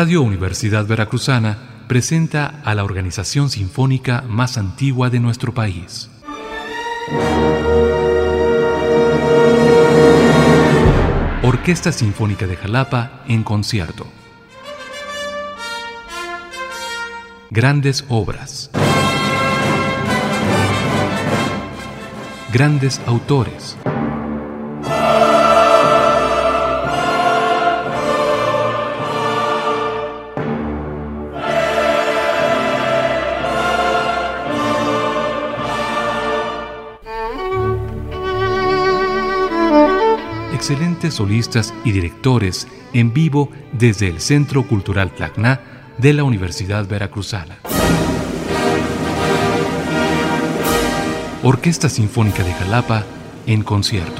Radio Universidad Veracruzana presenta a la organización sinfónica más antigua de nuestro país. Orquesta Sinfónica de Jalapa en concierto. Grandes obras. Grandes autores. Excelentes solistas y directores en vivo desde el Centro Cultural Tacna de la Universidad Veracruzana. Orquesta Sinfónica de Jalapa en concierto.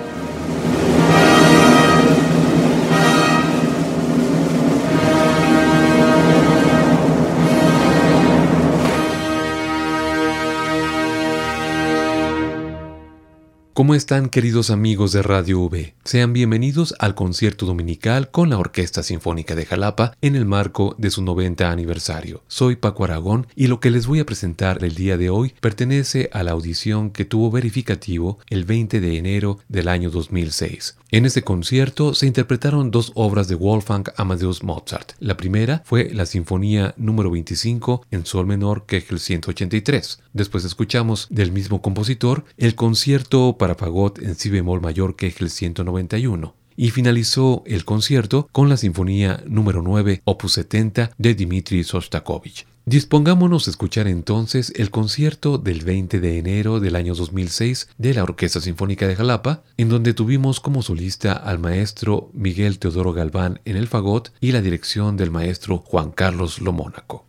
¿Cómo están, queridos amigos de Radio V? Sean bienvenidos al concierto dominical con la Orquesta Sinfónica de Jalapa en el marco de su 90 aniversario. Soy Paco Aragón y lo que les voy a presentar el día de hoy pertenece a la audición que tuvo verificativo el 20 de enero del año 2006. En este concierto se interpretaron dos obras de Wolfgang Amadeus Mozart. La primera fue la Sinfonía número 25 en sol menor Kegel 183. Después escuchamos del mismo compositor el concierto para fagot en si bemol mayor Kegel 191. Y finalizó el concierto con la Sinfonía número 9 opus 70 de Dmitri Shostakovich. Dispongámonos a escuchar entonces el concierto del 20 de enero del año 2006 de la Orquesta Sinfónica de Jalapa, en donde tuvimos como solista al maestro Miguel Teodoro Galván en el fagot y la dirección del maestro Juan Carlos Lomónaco.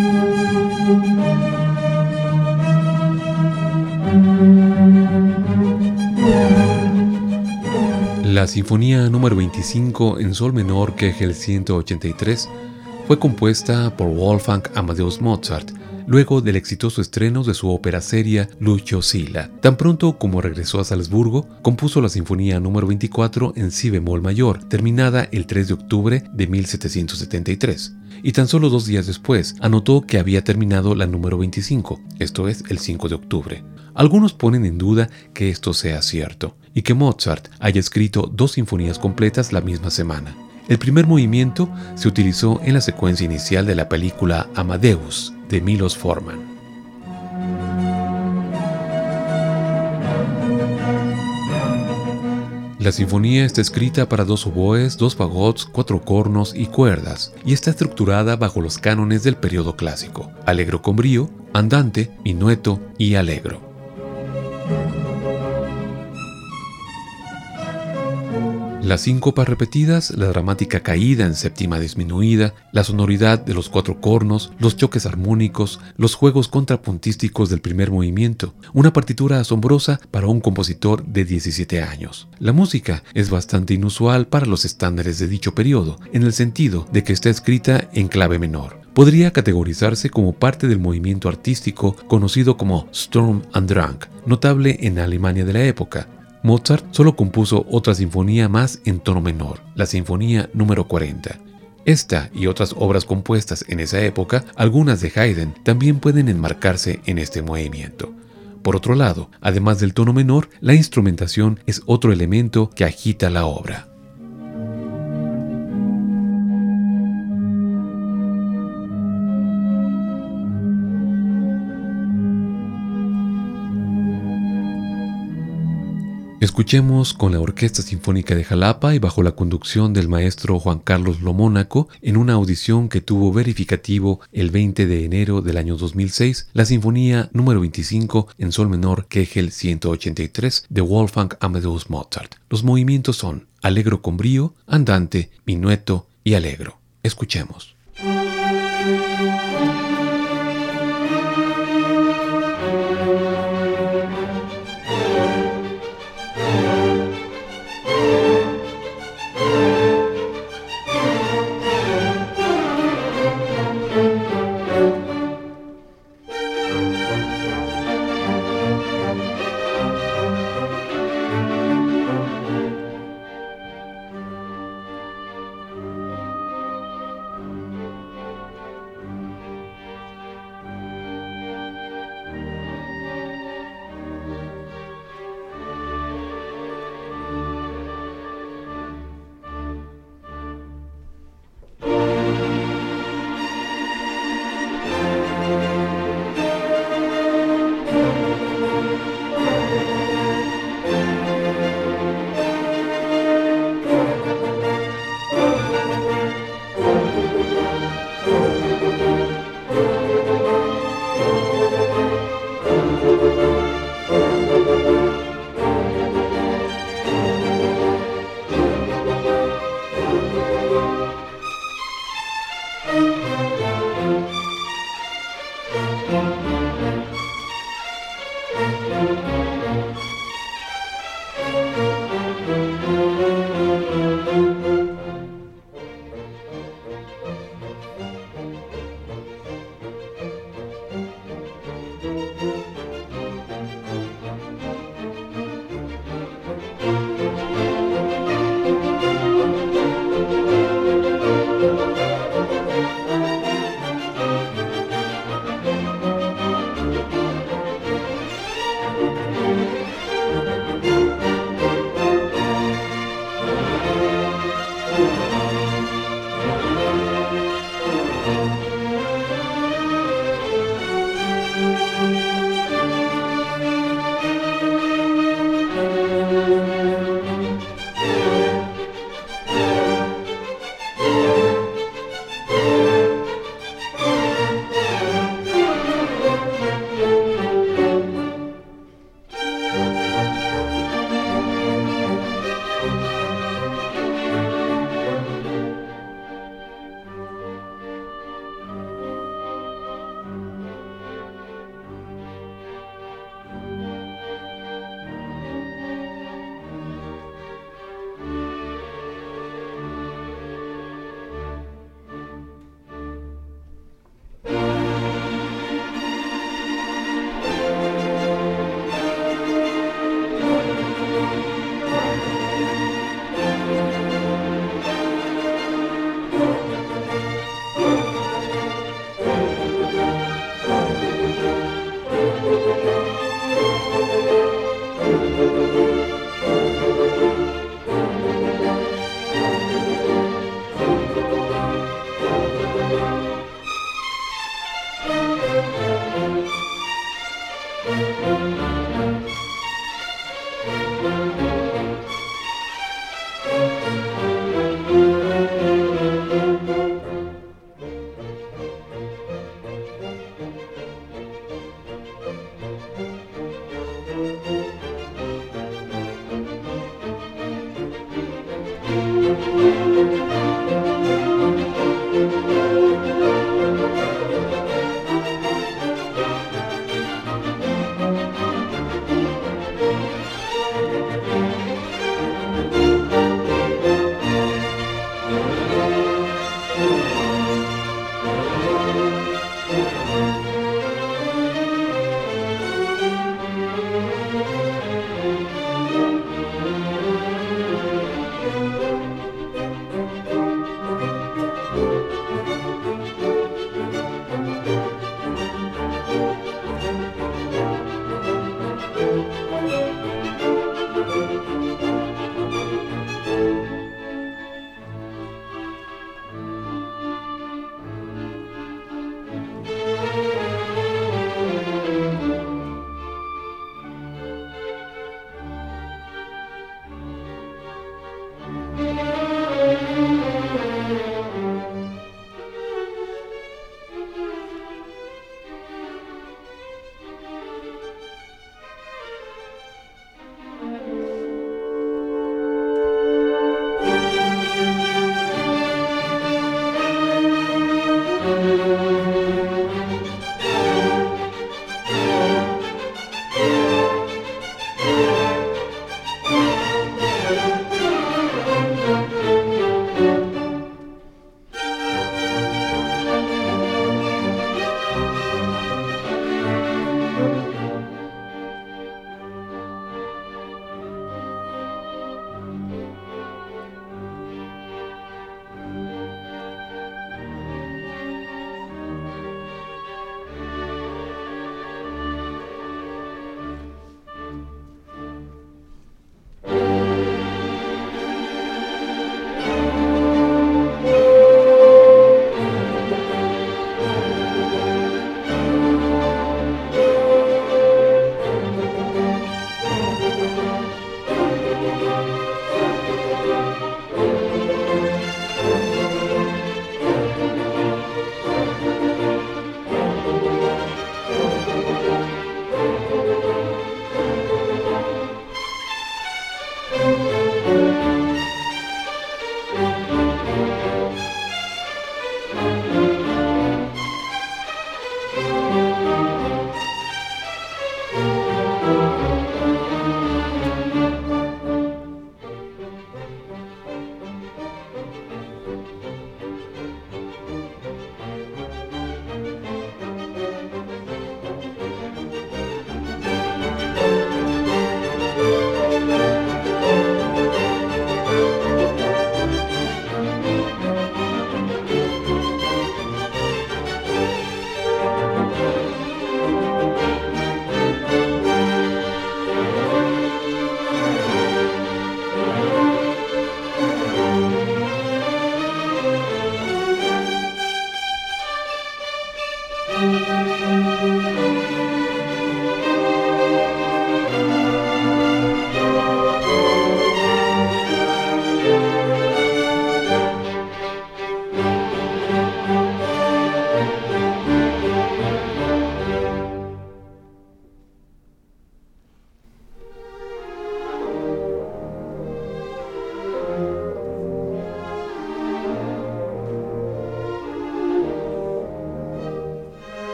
La Sinfonía número 25 en sol menor Kegel 183 fue compuesta por Wolfgang Amadeus Mozart luego del exitoso estreno de su ópera seria Lucio Silla. Tan pronto como regresó a Salzburgo, compuso la Sinfonía número 24 en si bemol mayor, terminada el 3 de octubre de 1773. Y tan solo 2 días después, anotó que había terminado la número 25, esto es, el 5 de octubre. Algunos ponen en duda que esto sea cierto, y que Mozart haya escrito 2 sinfonías completas la misma semana. El primer movimiento se utilizó en la secuencia inicial de la película Amadeus, de Milos Forman. La sinfonía está escrita para 2 oboes, 2 fagots, 4 cornos y cuerdas, y está estructurada bajo los cánones del periodo clásico: allegro con brío, andante, minueto y allegro. Las síncopas repetidas, la dramática caída en séptima disminuida, la sonoridad de los 4 cornos, los choques armónicos, los juegos contrapuntísticos del primer movimiento. Una partitura asombrosa para un compositor de 17 años. La música es bastante inusual para los estándares de dicho periodo, en el sentido de que está escrita en clave menor. Podría categorizarse como parte del movimiento artístico conocido como Sturm und Drang, notable en Alemania de la época. Mozart solo compuso otra sinfonía más en tono menor, la Sinfonía número 40. Esta y otras obras compuestas en esa época, algunas de Haydn, también pueden enmarcarse en este movimiento. Por otro lado, además del tono menor, la instrumentación es otro elemento que agita la obra. Escuchemos con la Orquesta Sinfónica de Jalapa y bajo la conducción del maestro Juan Carlos Lomónaco en una audición que tuvo verificativo el 20 de enero del año 2006, la Sinfonía número 25 en sol menor Kegel 183 de Wolfgang Amadeus Mozart. Los movimientos son allegro con brío, andante, minueto y allegro. Escuchemos.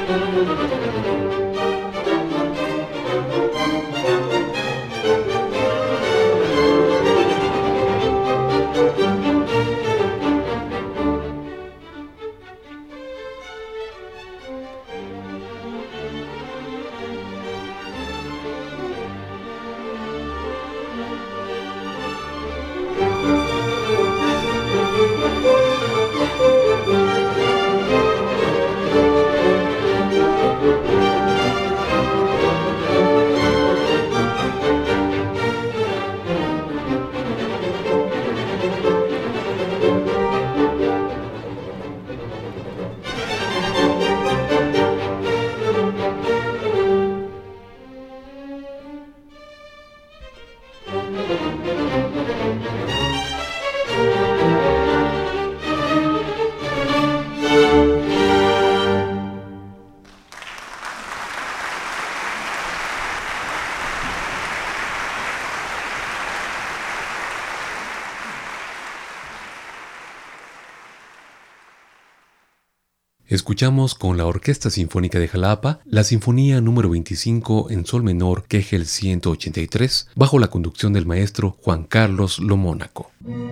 Escuchamos con la Orquesta Sinfónica de Jalapa la Sinfonía número 25 en Sol menor, Kegel 183, bajo la conducción del maestro Juan Carlos Lomónaco.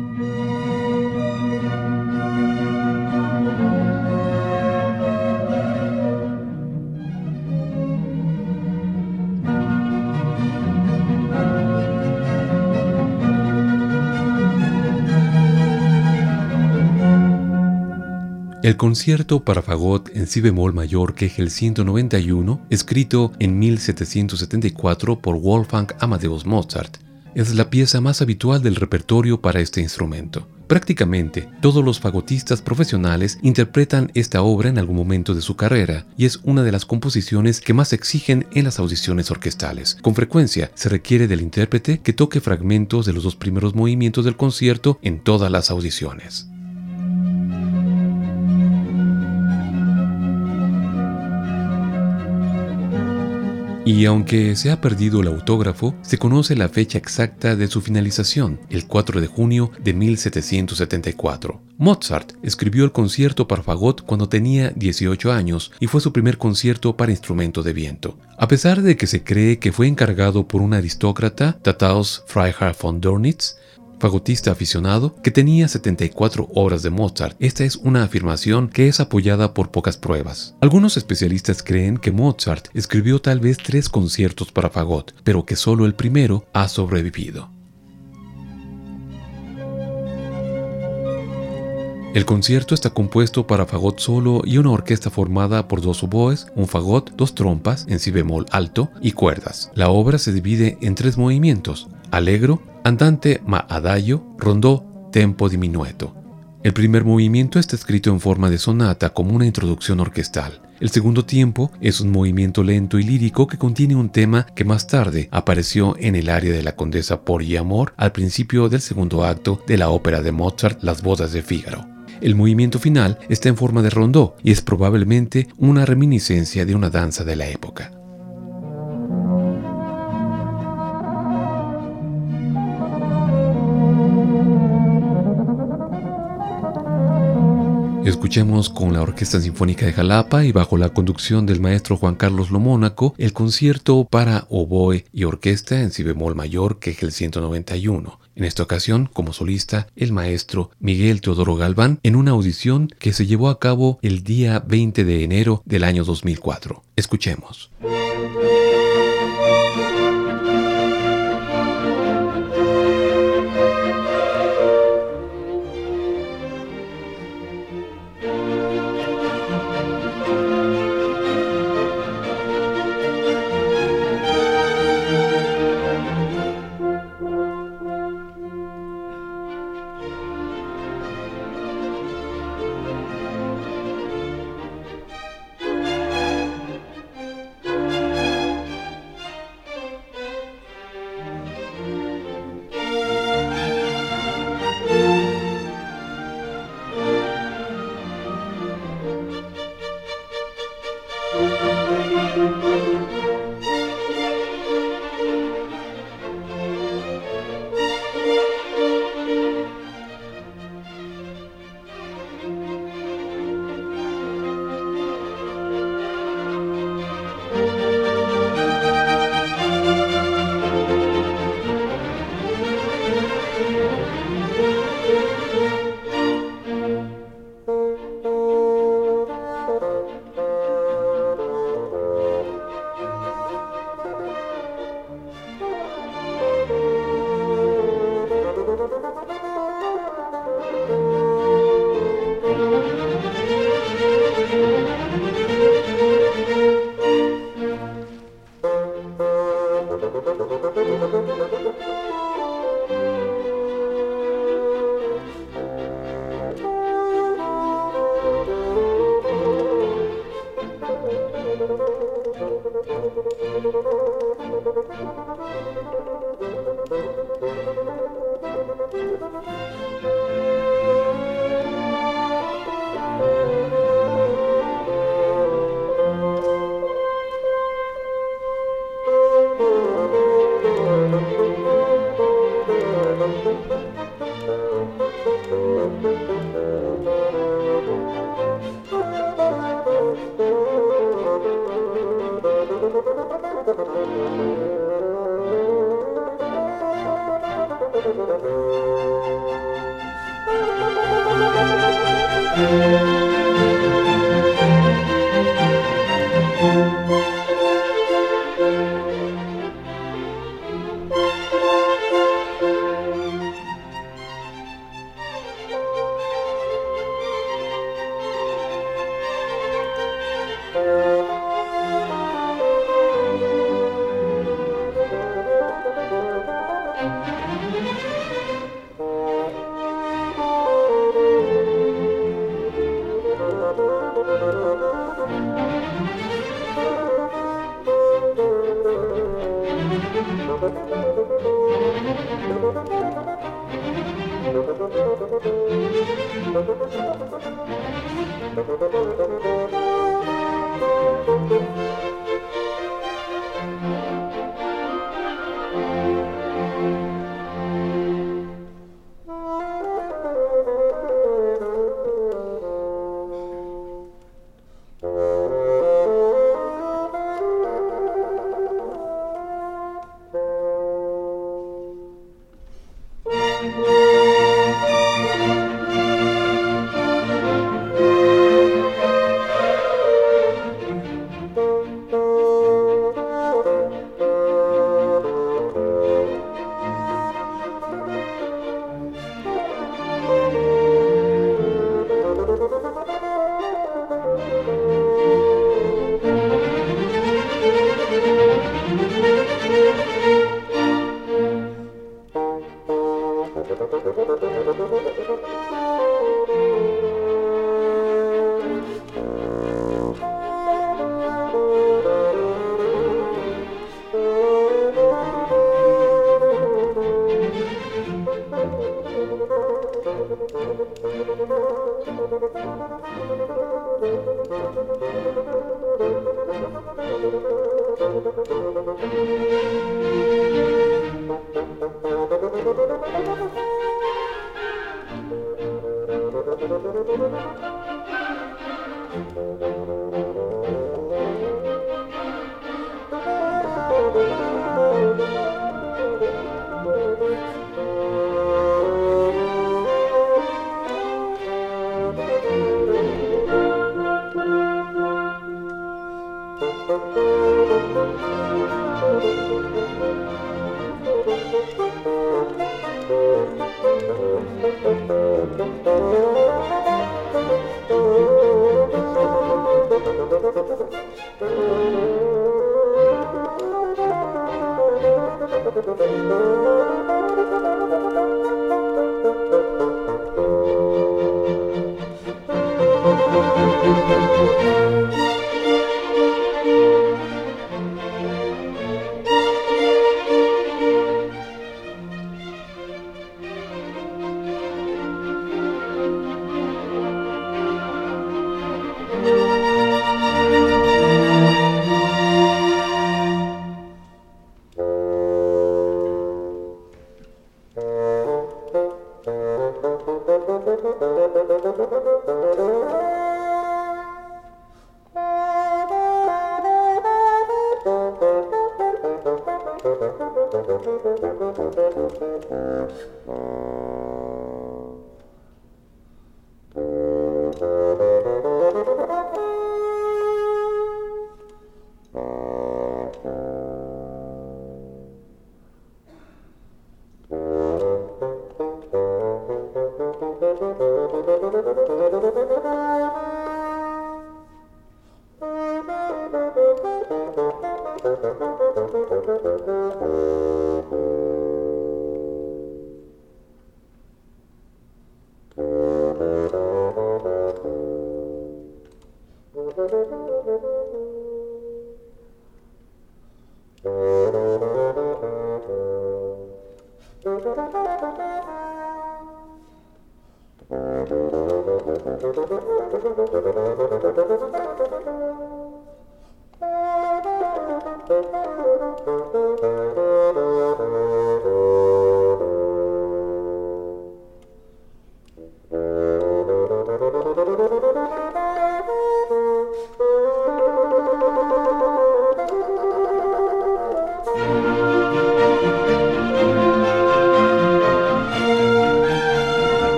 El concierto para fagot en si bemol mayor Kegel 191, escrito en 1774 por Wolfgang Amadeus Mozart, es la pieza más habitual del repertorio para este instrumento. Prácticamente todos los fagotistas profesionales interpretan esta obra en algún momento de su carrera y es una de las composiciones que más exigen en las audiciones orquestales. Con frecuencia se requiere del intérprete que toque fragmentos de los dos primeros movimientos del concierto en todas las audiciones. Y aunque se ha perdido el autógrafo, se conoce la fecha exacta de su finalización, el 4 de junio de 1774. Mozart escribió el concierto para fagot cuando tenía 18 años y fue su primer concierto para instrumento de viento. A pesar de que se cree que fue encargado por un aristócrata, Tadeusz Freiherr von Dönitz, fagotista aficionado, que tenía 74 obras de Mozart. Esta es una afirmación que es apoyada por pocas pruebas. Algunos especialistas creen que Mozart escribió tal vez 3 conciertos para fagot, pero que solo el primero ha sobrevivido. El concierto está compuesto para fagot solo y una orquesta formada por 2 oboes, un fagot, 2 trompas en si bemol alto y cuerdas. La obra se divide en 3 movimientos: allegro, andante ma adagio, rondó, tempo diminueto. El primer movimiento está escrito en forma de sonata como una introducción orquestal. El segundo tiempo es un movimiento lento y lírico que contiene un tema que más tarde apareció en el aria de la Condesa Pori Amor al principio del segundo acto de la ópera de Mozart, Las bodas de Fígaro. El movimiento final está en forma de rondó y es probablemente una reminiscencia de una danza de la época. Escuchemos con la Orquesta Sinfónica de Jalapa y bajo la conducción del maestro Juan Carlos Lomónaco el concierto para oboe y orquesta en si bemol mayor Kegel 191. En esta ocasión, como solista, el maestro Miguel Teodoro Galván en una audición que se llevó a cabo el día 20 de enero del año 2004. Escuchemos.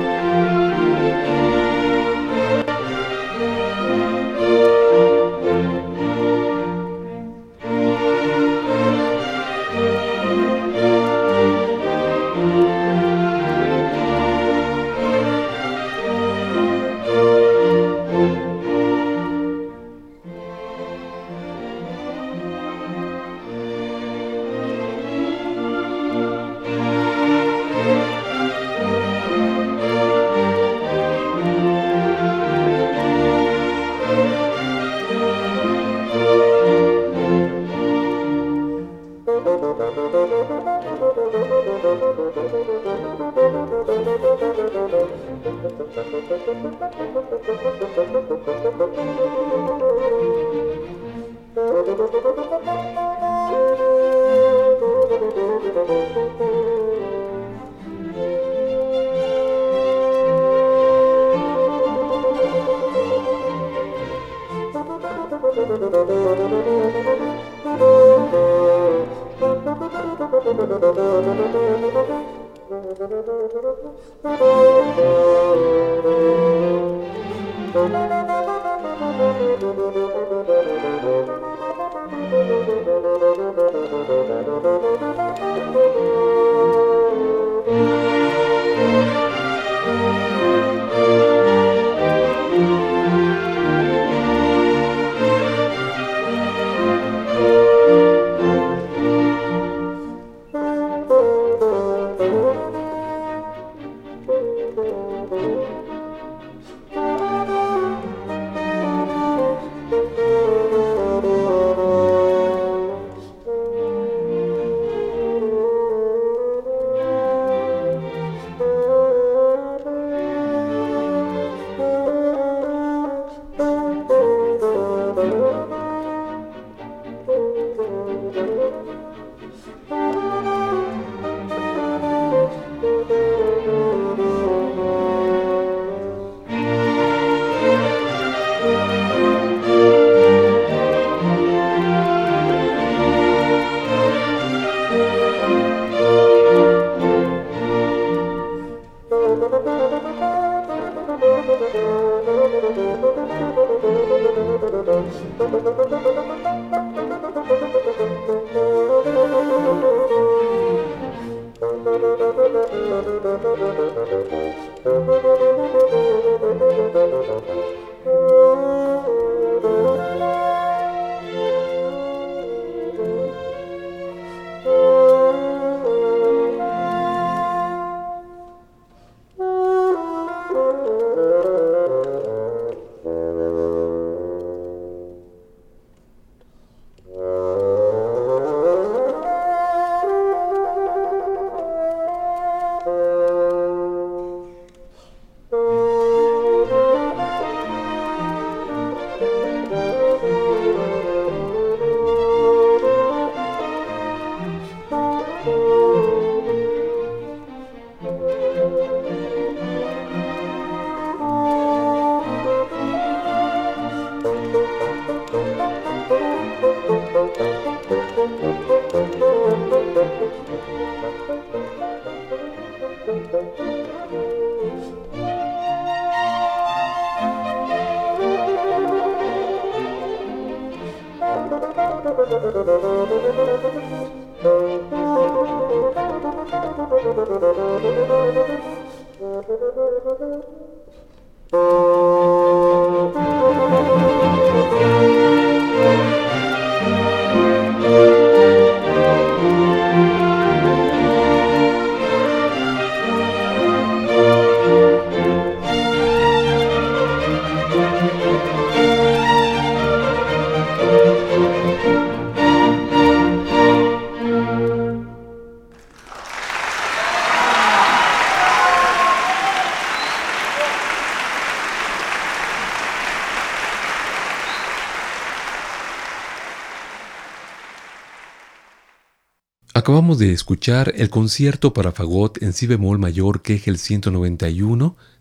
Acabamos de escuchar el concierto para fagot en si bemol mayor Kegel 191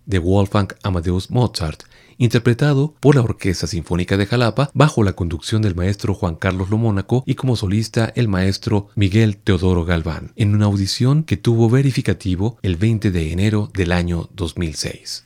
de Wolfgang Amadeus Mozart, interpretado por la Orquesta Sinfónica de Jalapa bajo la conducción del maestro Juan Carlos Lomónaco y como solista el maestro Miguel Teodoro Galván, en una audición que tuvo verificativo el 20 de enero del año 2006.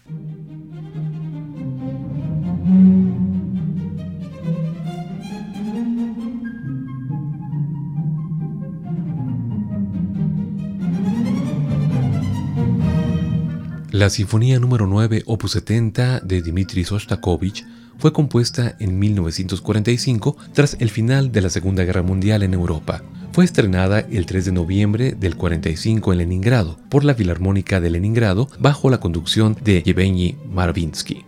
La Sinfonía número 9, opus 70 de Dmitri Shostakovich fue compuesta en 1945 tras el final de la Segunda Guerra Mundial en Europa. Fue estrenada el 3 de noviembre del 45 en Leningrado por la Filarmónica de Leningrado bajo la conducción de Yevgeny Marvinsky.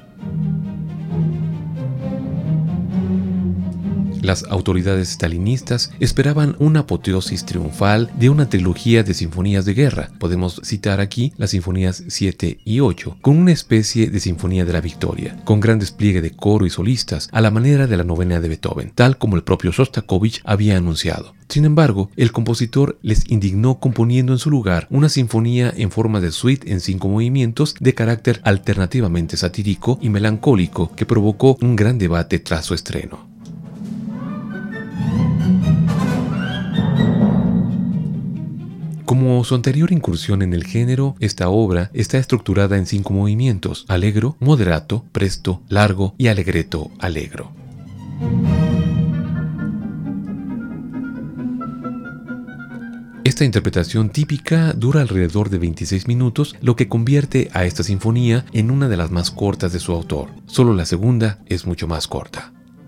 Las autoridades stalinistas esperaban una apoteosis triunfal de una trilogía de sinfonías de guerra. Podemos citar aquí las sinfonías 7 y 8, con una especie de sinfonía de la victoria, con gran despliegue de coro y solistas, a la manera de la novena de Beethoven, tal como el propio Shostakovich había anunciado. Sin embargo, el compositor les indignó componiendo en su lugar una sinfonía en forma de suite en 5 movimientos de carácter alternativamente satírico y melancólico que provocó un gran debate tras su estreno. Como su anterior incursión en el género, esta obra está estructurada en 5 movimientos: allegro, moderato, presto, largo y allegretto allegro. Esta interpretación típica dura alrededor de 26 minutos, lo que convierte a esta sinfonía en una de las más cortas de su autor. Solo la segunda es mucho más corta.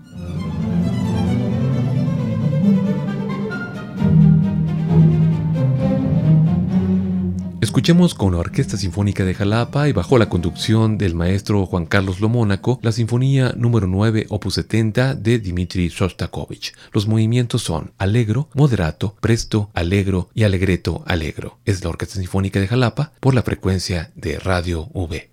Escuchemos con la Orquesta Sinfónica de Jalapa y bajo la conducción del maestro Juan Carlos Lomónaco la Sinfonía número 9, opus 70 de Dmitri Shostakovich. Los movimientos son allegro, moderato, presto, allegro y allegretto allegro. Es la Orquesta Sinfónica de Jalapa por la frecuencia de Radio V.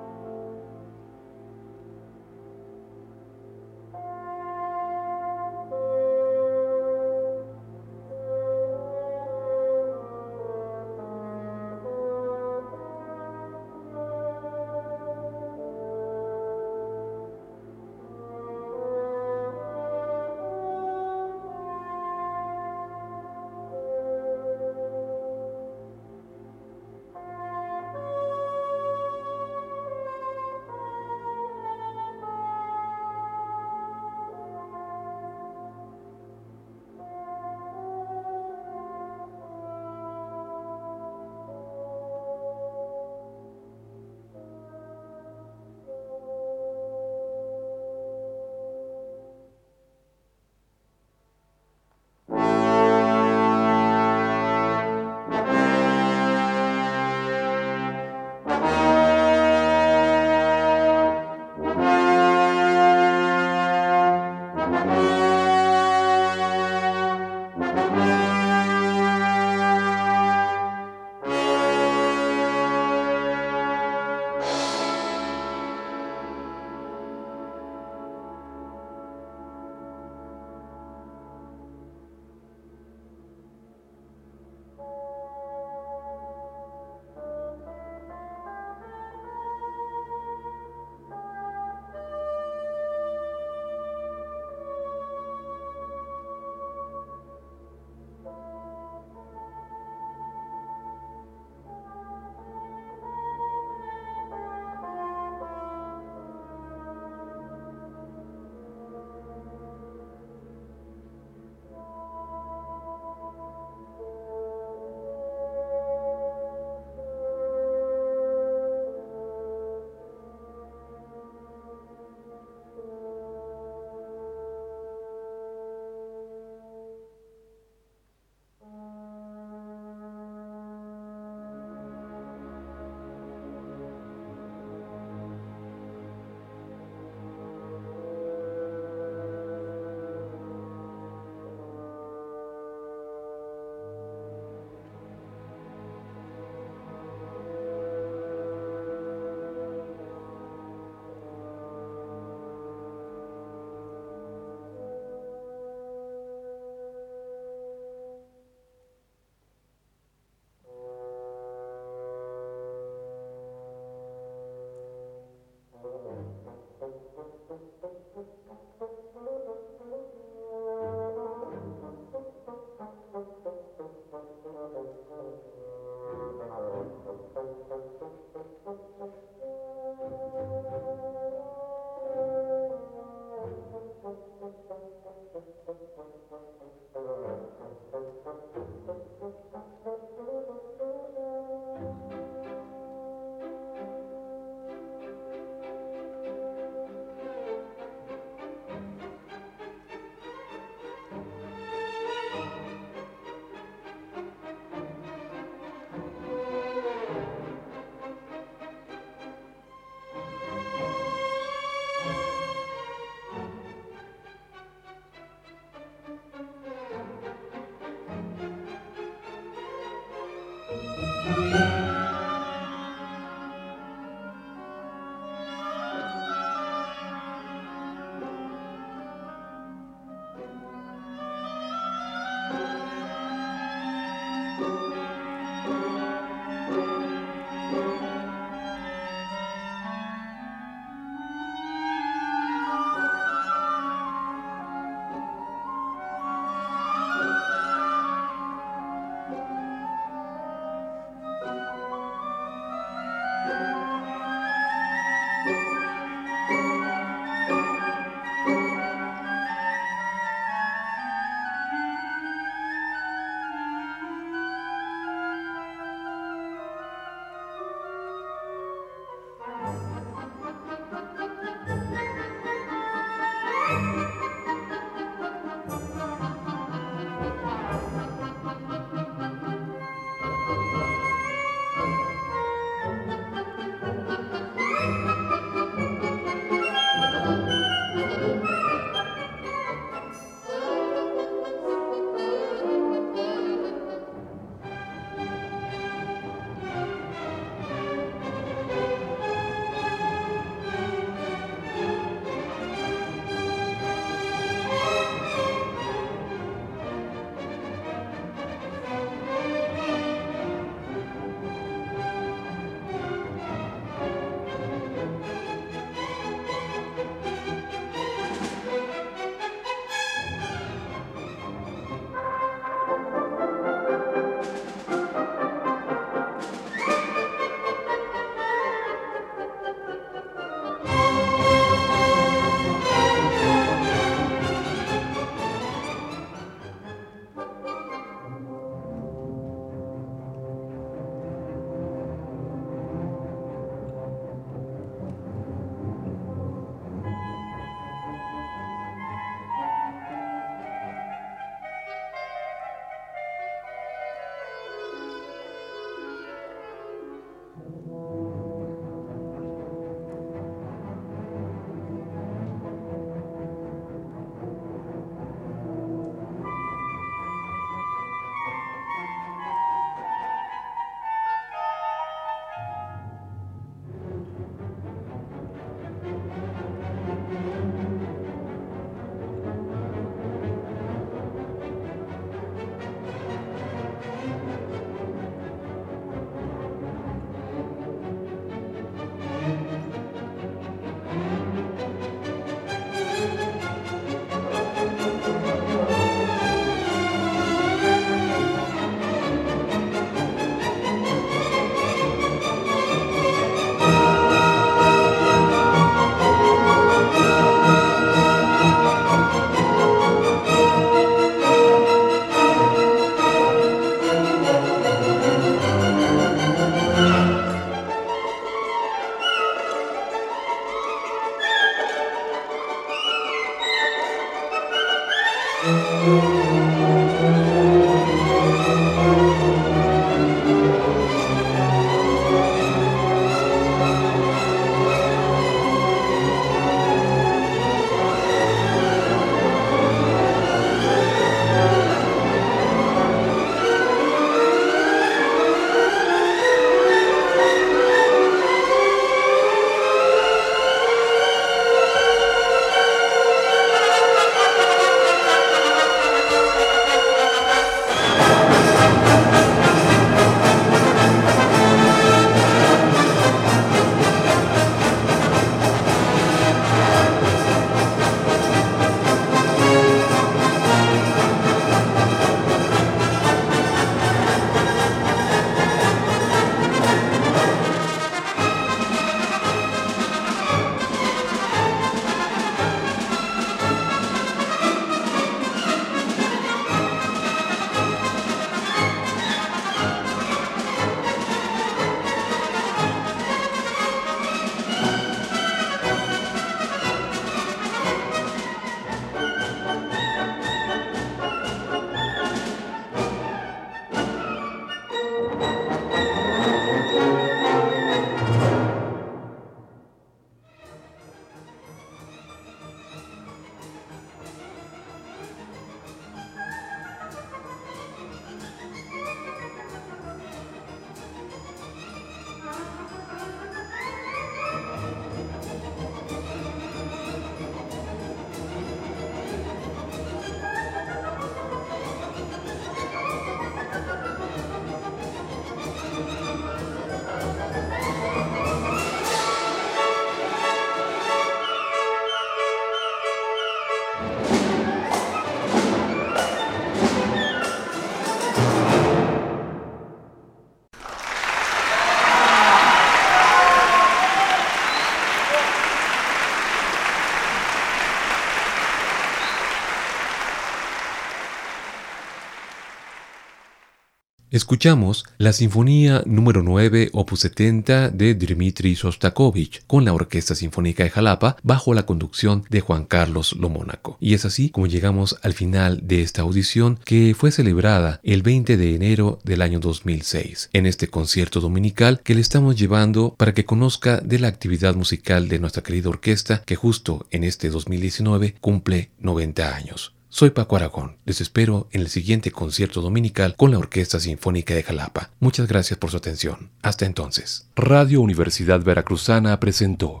Escuchamos la Sinfonía número 9, opus 70 de Dmitri Shostakovich, con la Orquesta Sinfónica de Jalapa, bajo la conducción de Juan Carlos Lomónaco. Y es así como llegamos al final de esta audición, que fue celebrada el 20 de enero del año 2006, en este concierto dominical que le estamos llevando para que conozca de la actividad musical de nuestra querida orquesta, que justo en este 2019 cumple 90 años. Soy Paco Aragón. Les espero en el siguiente concierto dominical con la Orquesta Sinfónica de Jalapa. Muchas gracias por su atención. Hasta entonces. Radio Universidad Veracruzana presentó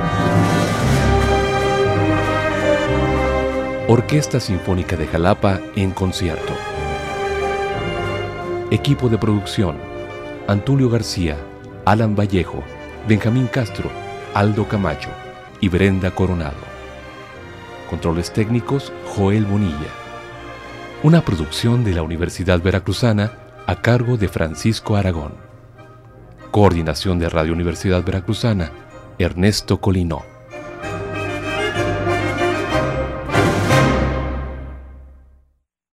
Orquesta Sinfónica de Jalapa en concierto. Equipo de producción: Antulio García, Alan Vallejo, Benjamín Castro, Aldo Camacho y Brenda Coronado. Controles técnicos: Joel Bonilla. Una producción de la Universidad Veracruzana a cargo de Francisco Aragón. Coordinación de Radio Universidad Veracruzana: Ernesto Colinó.